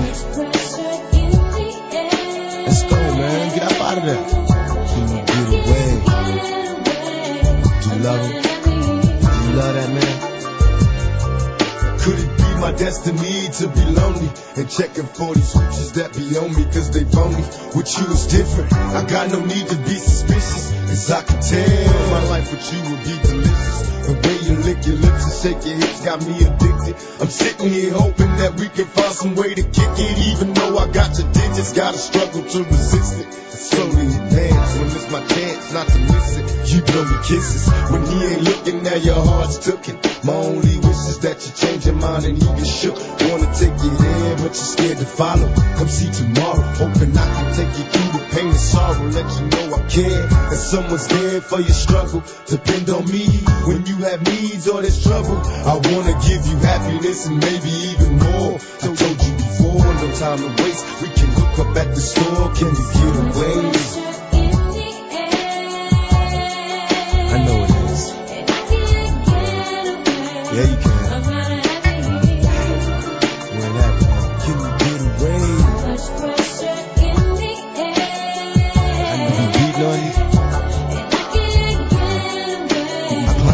Let's go, man. Get up out of there. Can you get away? Do you love him? Do you love that man? Could it be my destiny to be lonely and checking for these hoochies that be on me cause they phony? With you is different, I got no need to be suspicious, cause I can tell my life with you would be delicious. The way you lick your lips and shake your hips got me addicted. I'm sitting here hoping that we can find some way to kick it. Even though I got your digits, gotta struggle to resist it. I slowly advance when it's my chance not to miss it. You blow me kisses when he ain't looking, now your heart's tooken. My only wish is that you change your mind and you get shook. Wanna take you there, but you're scared to follow. Come see tomorrow, hoping I can take you through the pain and sorrow. Let you know I care, and someone's there for your struggle. Depend on me when you have needs or there's trouble. I wanna give you happiness and maybe even more. I told you before, no time to waste. We can hook up at the store, can you get away? I know it is. Yeah, you can. You ain't happy. Can you get away? I know.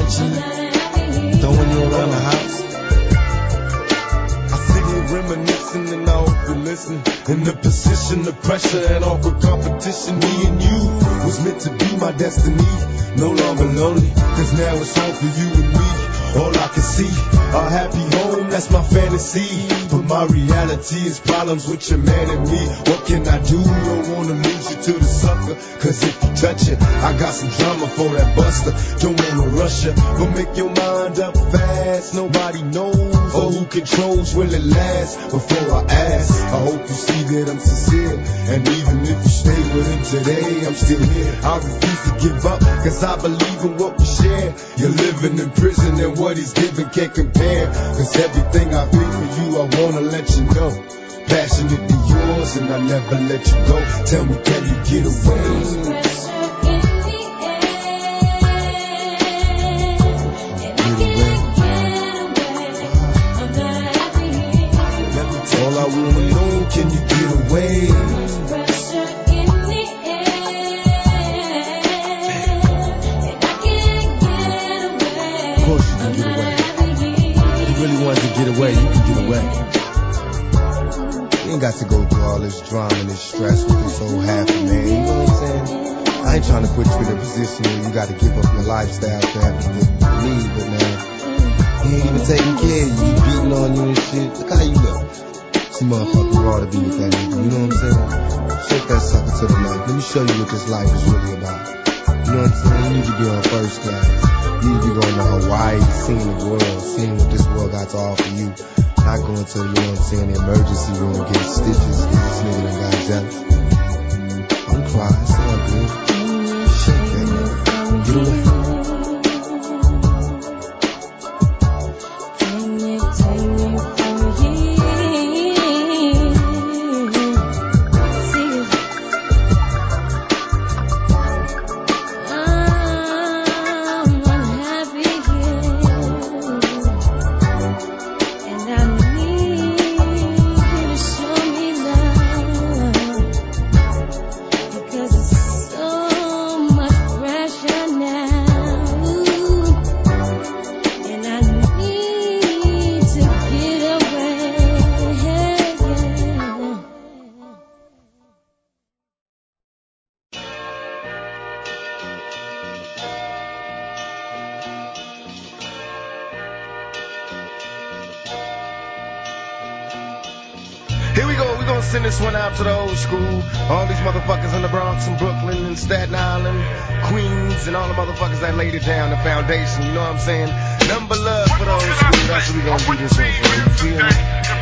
touching, throwing you around the house. I sit here reminiscing and I hope you're listening. In the position of pressure and awkward competition, me and you was meant to be my destiny. No longer lonely, cause now it's all for you and me. All I can see, a happy home, that's my fantasy. But my reality is problems with your man and me. What can I do? Don't wanna lose you to the sucker, cause if you touch it, I got some drama for that buster. Don't wanna rush you, but make your mind up fast. Nobody knows or who controls will it last. Before I ask, I hope you see that I'm sincere. And even if you stay with him today, I'm still here. I refuse to give up, cause I believe in what we share. You're living in prison and what he's giving can't compare. Cause everything I feel for you, I wanna let you know. Passionately yours and I never let you go. Tell me, can you get away? All I wanna know, can you get away? Pressure in the air, and I can't get away. Of course you can get away. If you really wanted to get away, you can get away. You ain't got to go through all this drama and this stress with this old half a man. You know what I'm saying? I ain't trying to put you in a position where you got to give up your lifestyle for everything you need, but man, he ain't even taking care of you. He beating on you and shit. Look how you look. Some motherfucker raw to be with that nigga, you know what I'm saying? Shake that sucker to the left. Let me show you what this life is really about. You know what I'm saying? You need to be on first class. You need to be going to Hawaii, seeing the world, seeing what this world got to offer you. Not going to, you know what I'm saying, the emergency room and get stitches because this nigga done got jealous. Don't cry, it's all good. Shake that nigga. Get away. Send this one out to the old school. All these motherfuckers in the Bronx and Brooklyn and Staten Island, Queens, and all the motherfuckers that laid it down, the foundation, you know what I'm saying? Number love for the old school. That's what we gonna do this one for. You feel me?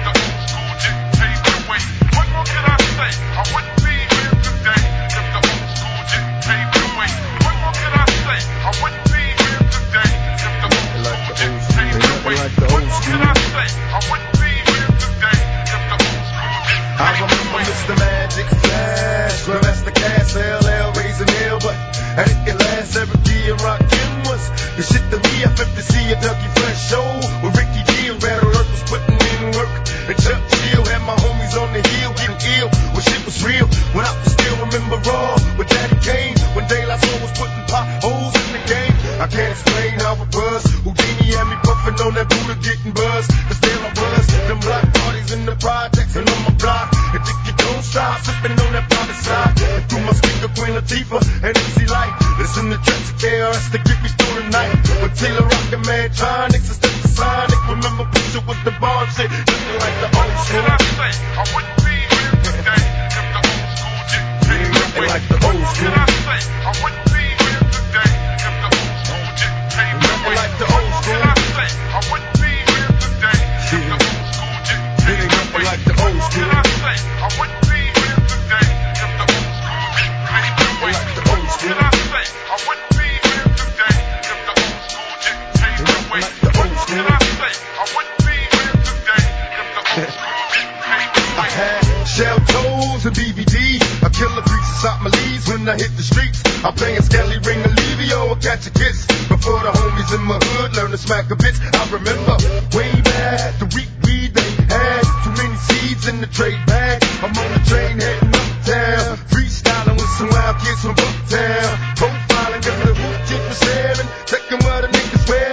What more can I say? I wouldn't be here today if the old school didn't pave the way. What more can I say? I wouldn't be here today if the old school didn't pave the way. What more can I say? I wouldn't be here today if the old school didn't I remember Mister Magic Flash, Grandmaster Cass, L L, raising hell, but I didn't last. Every key and Rockin' was the shit to me. I flipped to see a Dougie Fresh show with Ricky D and Rattle Earth was putting in work. And Chuck Chill had my homies on the hill getting ill when shit was real. When I was still remember raw with Daddy Kane, when De La Soul was putting potholes in the game. I can't explain how it was. Houdini had me puffing on that Buddha getting buzzed. Cause there I was, them black parties in the projects and on my block. And think you don't stop sipping on that private side. And through my speaker, Queen Latifah and M C Light. Listen to tracks of K R S to get me through the night. With Taylor Rockin' Man, Tronics and Step the Sonic. Remember picture with the bar shit, looking like the old school. What can I say? I wouldn't be here today if the old school didn't pave the way. Like the old school. What can I say? I wouldn't be here today if the old school didn't pave the way. Like the old school. What can I say? I wouldn't be here today if the old school didn't pave the way. Like the old school. What can I say? I wouldn't be here today if the old school didn't pave the way. Like the old school. What can I say? I wouldn't be here today if the old school didn't pave the way. Like the old school. What can I say? I wouldn't be here today if the old school didn't pave the way. I had shell toes and D V D. I kill the beats inside my leaves when I hit the streets. I'm playing Skelly Ring Olivio or Catch a Kiss. Before the homies in my hood learn to smack a bitch. I remember way back the week weed they had. Too many seeds in the trade bag. I'm on the train heading uptown. Freestyling with some wild kids from Bucktown. Profiling cause the hoop chick was staring. Checking what a nigga's wearing.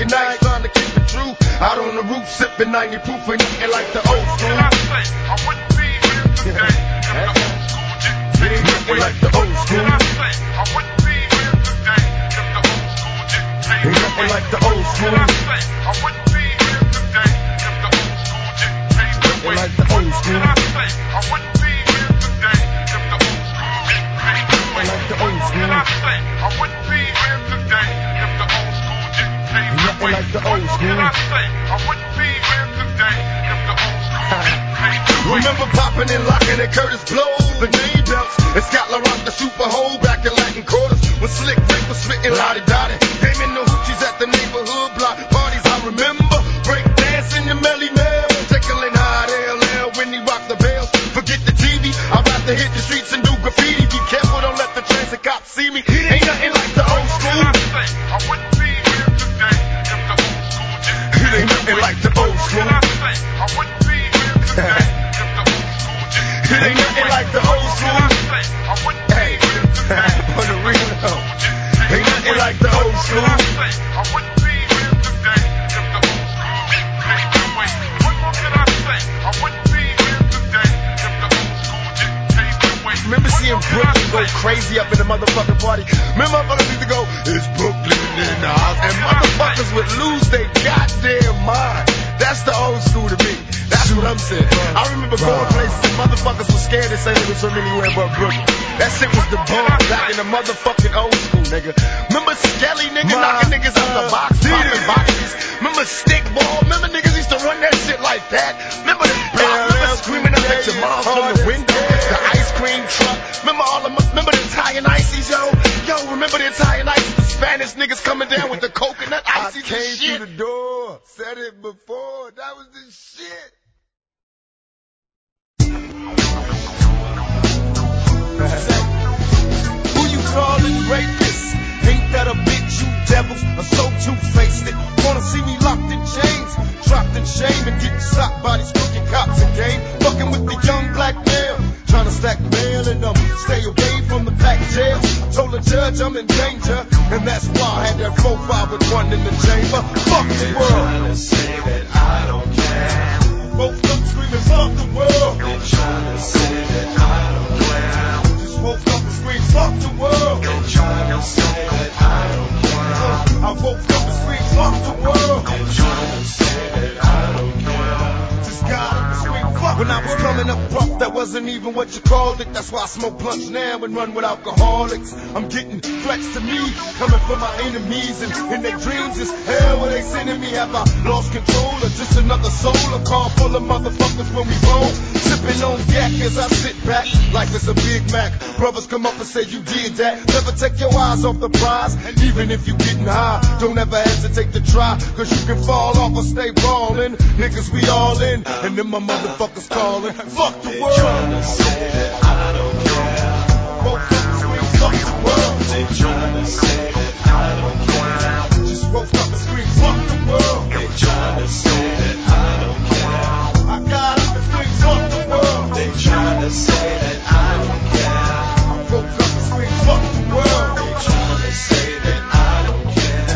and I ain't trying to keep it true. Out on the roof, sipping ninety proof, ain't nothing like the old school. I wouldn't be here today if the old school didn't take it away. Like the old school. I wouldn't be here today if the old school didn't take it away. Like the old school. I wouldn't be here today if the old school didn't take it away. Like the old school. I wouldn't be here today if the old school didn't take it away. Like the old school. I wouldn't be here today if the old school didn't take it away. Like the old school. I wouldn't be here today if the old school didn't take it away. Remember popping and locking at Curtis Blow, the name belts, and Scott LaRock, the super hole back in Latin quarters. When Slick Rick was spitting Lottie Dottie, came in the hoochies at the neighborhood block parties. I remember break dancing the Melly Mel, tickling hot L L when he rocked the bells. Forget the T V, I'd rather hit the streets and do graffiti. Be careful, don't let the transit cops see me. Ain't nothing like the old school. I wouldn't be here today if the old school didn't. It ain't nothing like the old school. I wouldn't be here today if the old school didn't. It ain't nothing like the old school. I wouldn't be here today on the real note. Ain't nothing like the old school. I wouldn't be here today if the old school didn't take it away. What more can I say? I wouldn't be here today if the old school didn't take it away. Remember seeing Brooklyn go crazy up in the motherfucking party? Remember motherfuckers used to go, it's Brooklyn in the house, and motherfuckers would lose their goddamn mind. That's the old school to me. That's what I'm saying. I remember going places and motherfuckers were scared to say they was from anywhere but Brooklyn. That shit was the bomb back in the motherfucking old school, nigga. Remember Skelly, nigga, knocking niggas out the box, popping boxes. Remember Stickball? Remember niggas used to run that shit like that? Remember the block? Remember screaming up at your mom from the window? The ice cream truck? Remember all the, remember the Italian ices, yo? Yo, remember the Italian ices? The Spanish niggas coming down with the coconut ices and shit? I came through the door, said it before, that was the shit. Who you callin' rapist? Ain't that a bitch, you devils are so two-faced it. Wanna see me locked in chains, dropped in shame, and getting socked by these crooked cops again. Fucking with the young black male, trying to stack mail and um, stay away from the black jail. Told the judge I'm in danger, and that's why I had that four five with one in the chamber. Fuck the world. Trying to say that I don't care. Both up screaming, fuck the world. They trying to say that I don't care. Just woke up and screamed, fuck the world. They trying to say that I don't care. Uh, I woke up and screamed, fuck the world. They trying to say that I don't care. Just got up and screamed, fuck. When I was coming up rough, that wasn't even what you called it. That's why I smoke blunts now and run with alcoholics. I'm getting threats to me, coming from my enemies, and in their dreams is hell where they sending me. Have I lost control or just another soul? A car full of motherfuckers when we roll, sipping on yak as I sit back. Life is a Big Mac. Brothers come up and say you did that. Never take your eyes off the prize, and even if you getting high, don't ever hesitate to try, cause you can fall off or stay ballin'. Niggas, we all in, and then my motherfuckers calling. Fuck the world. They trying to say that I don't care. Both of us, we fuck the world. They trying to say that I don't care. Just woke up and scream, fuck the world. They trying to say that I don't care. I got up and scream, fuck the world. They trying to say that I don't care. I woke up and scream, fuck the world. They trying to say that I don't care.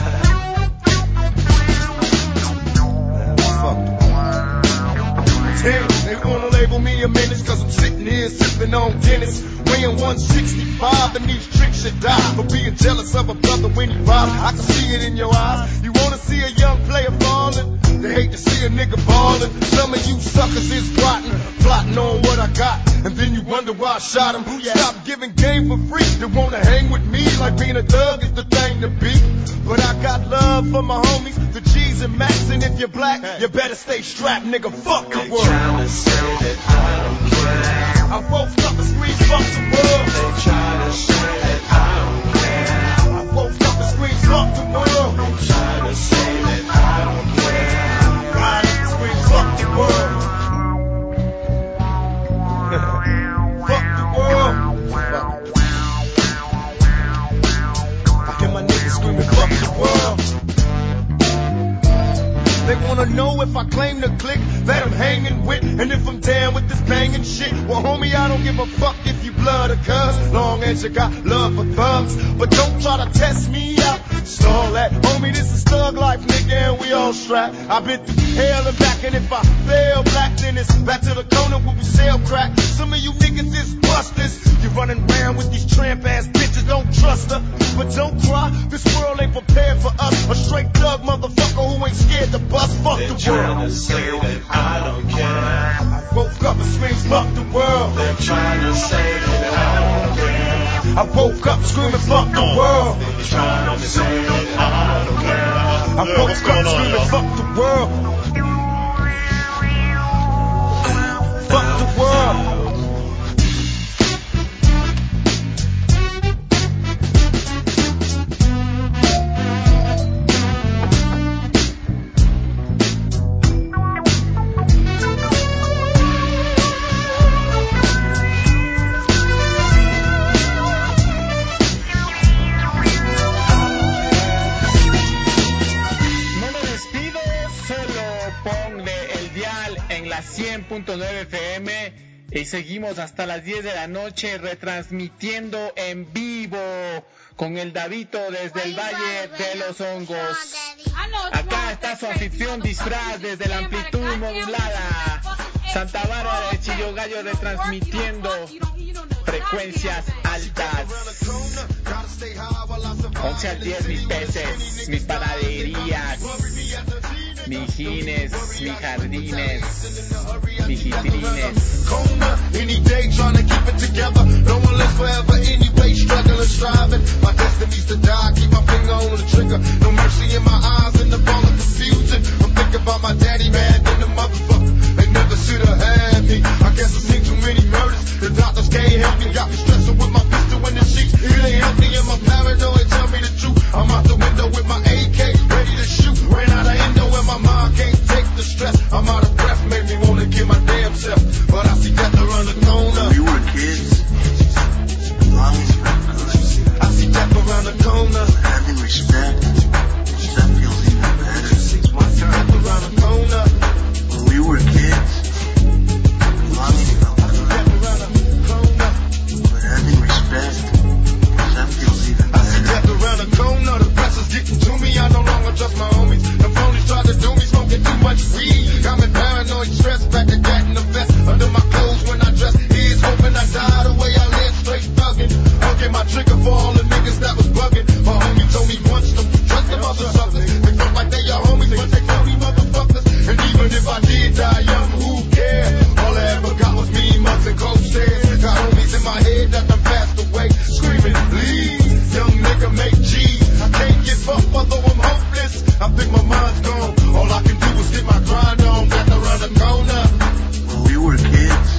Fuck the world. Damn, they wanna label me a menace cause I'm sitting here sipping on Guinness, weighing one sixty-five, and these tricks should die for being jealous of a brother when you rob. I can see it in your eyes. You wanna see a young player falling? They hate to see a nigga ballin'. Some of you suckers is plotting, plotting on what I got, and then you wonder why I shot him. Stop giving game for free. They wanna hang with me like being a thug is the thing to be. But I got love for my homies, the G's and Max, and if you're black, you better stay strapped, nigga. Fuck the world. They tryna say that I don't care. I woke up and screamed, fuck the world. They tryna say that I don't care. I woke up and screamed, fuck the world. They tryna say that I don't care. I scream, fuck the world. Fuck the world. I hear my niggas screaming, fuck the world. They wanna know if I claim the click that I'm hanging with, and if I'm down with this banging shit. Well, homie, I don't give a fuck if you blood or cuz, long as you got love for thugs. But don't try to test me out Stall that, homie, this is thug life, nigga, and we all strapped. I've been through hell and back, and if I fail black, then it's back to the corner where we sell crack. Some of you niggas is busters. You running around with these tramp ass bitches, don't trust her. But don't cry, this world ain't prepared for us. A straight thug motherfucker who ain't scared to bust. Fuck They're the world. trying to say that I don't care. I woke up and screamed, fuck the world. They're trying to say that I don't care. I woke up screaming, fuck the world. They're trying to say that I don't care. I woke up screaming, fuck the world. Fuck the world. cien punto nueve F M y seguimos hasta las diez de la noche retransmitiendo en vivo con el Davito desde el Valle de los Hongos. Acá está su anfitrión disfraz desde la amplitud modulada Santa Bárbara de Chillogallo retransmitiendo frecuencias altas. once al diez mis peces, mis panaderías, mis gines, mis jardines, mis jitrines. Any day trying to keep it together. No one lives forever anyway, struggling, striving. My destiny's to die, keep my finger on the trigger. No mercy in my eyes and the ball of confusion. I'm thinking about my daddy, man, and the motherfucker. They never should have had me. I guess I've seen too many murders. The doctors can't help me. Got me stressing with my pistol in the sheets. It ain't healthy and my paranoid tell me the truth. I'm out the window with my A K, ready to shoot. Ran out of endo and my mind can't take the stress. I'm out of breath, made me wanna kill my damn self. But I see death around the corner. We were kids. Long as we're good. I see death around the corner. Having respect. That feels even better. Death around the corner. When we were kids. Long as felt good. Death around the corner. But having respect. That feels even better. I see death around the corner. The pressure's getting to me. I no longer trust my homies. The phonies tried to do me, smoking too much weed. Got me paranoid, stressed, back to that in the vest. Under my clothes when I dress. Here's hoping I die the way I live, straight thugging. Hugging my trigger for all the niggas that was bugging. My homie told me once, don't trust them other suckers. They look like they your homies, but they phony motherfuckers. And even if I did die young, who cares? All I ever got was mean mugs and cold stares. Got homies in my head that done passed away, screaming, please, young nigga, make G's. I can't give up, although I'm hopeless. I think my mind's gone. All I can do is get my grind on, death around the corner. When we were kids.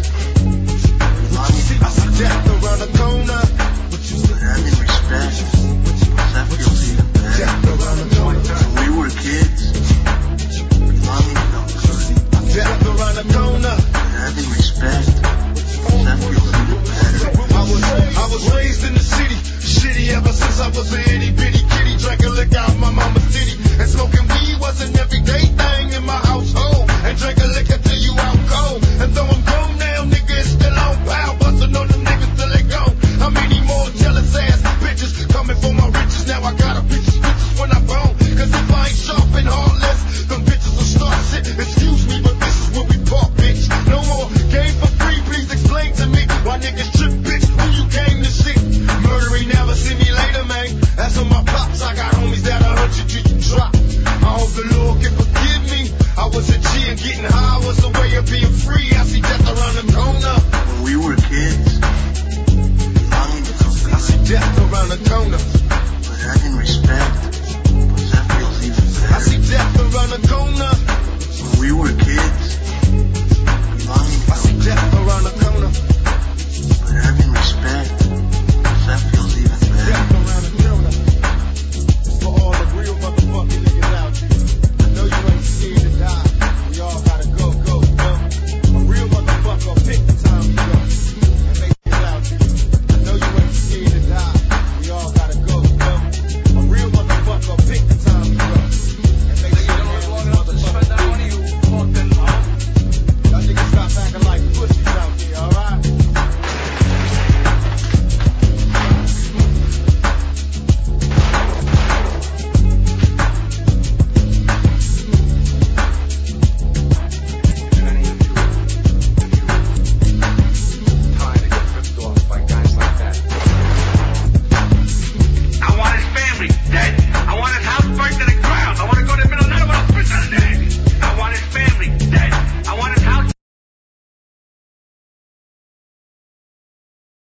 I see death around the corner. But having respect. That feels even better. Death around the corner. When we were kids. Longing felt good. Death around the corner. But having respect. That feels even better. I was, I was raised in the city. Shitty ever since I was a itty bitty kitty. Drinking liquor out my mama's titty. And smoking weed was an everyday thing in my household. And drinking liquor till you out cold. And though I'm grown now, nigga, it's still on pow. Bustin' on them niggas till they gone. How many more jealous ass bitches coming for my riches? Now I gotta bitches, bitches when I bone. Cause if I ain't sharp and heartless, them bitches will start shit. Excuse me, but this is where we park, bitch. No more game for free, please explain to me why niggas trip, bitch, who you came to see. Murdery never see me later, man. That's on my pops, I got homies that'll hunt you till you drop. I hope the Lord can forgive me. I was a G and getting high was a way of being free. I see death around the corner. When we were kids. Longing felt good. I see death around the corner. But having respect. That feels even better. I see death around the corner.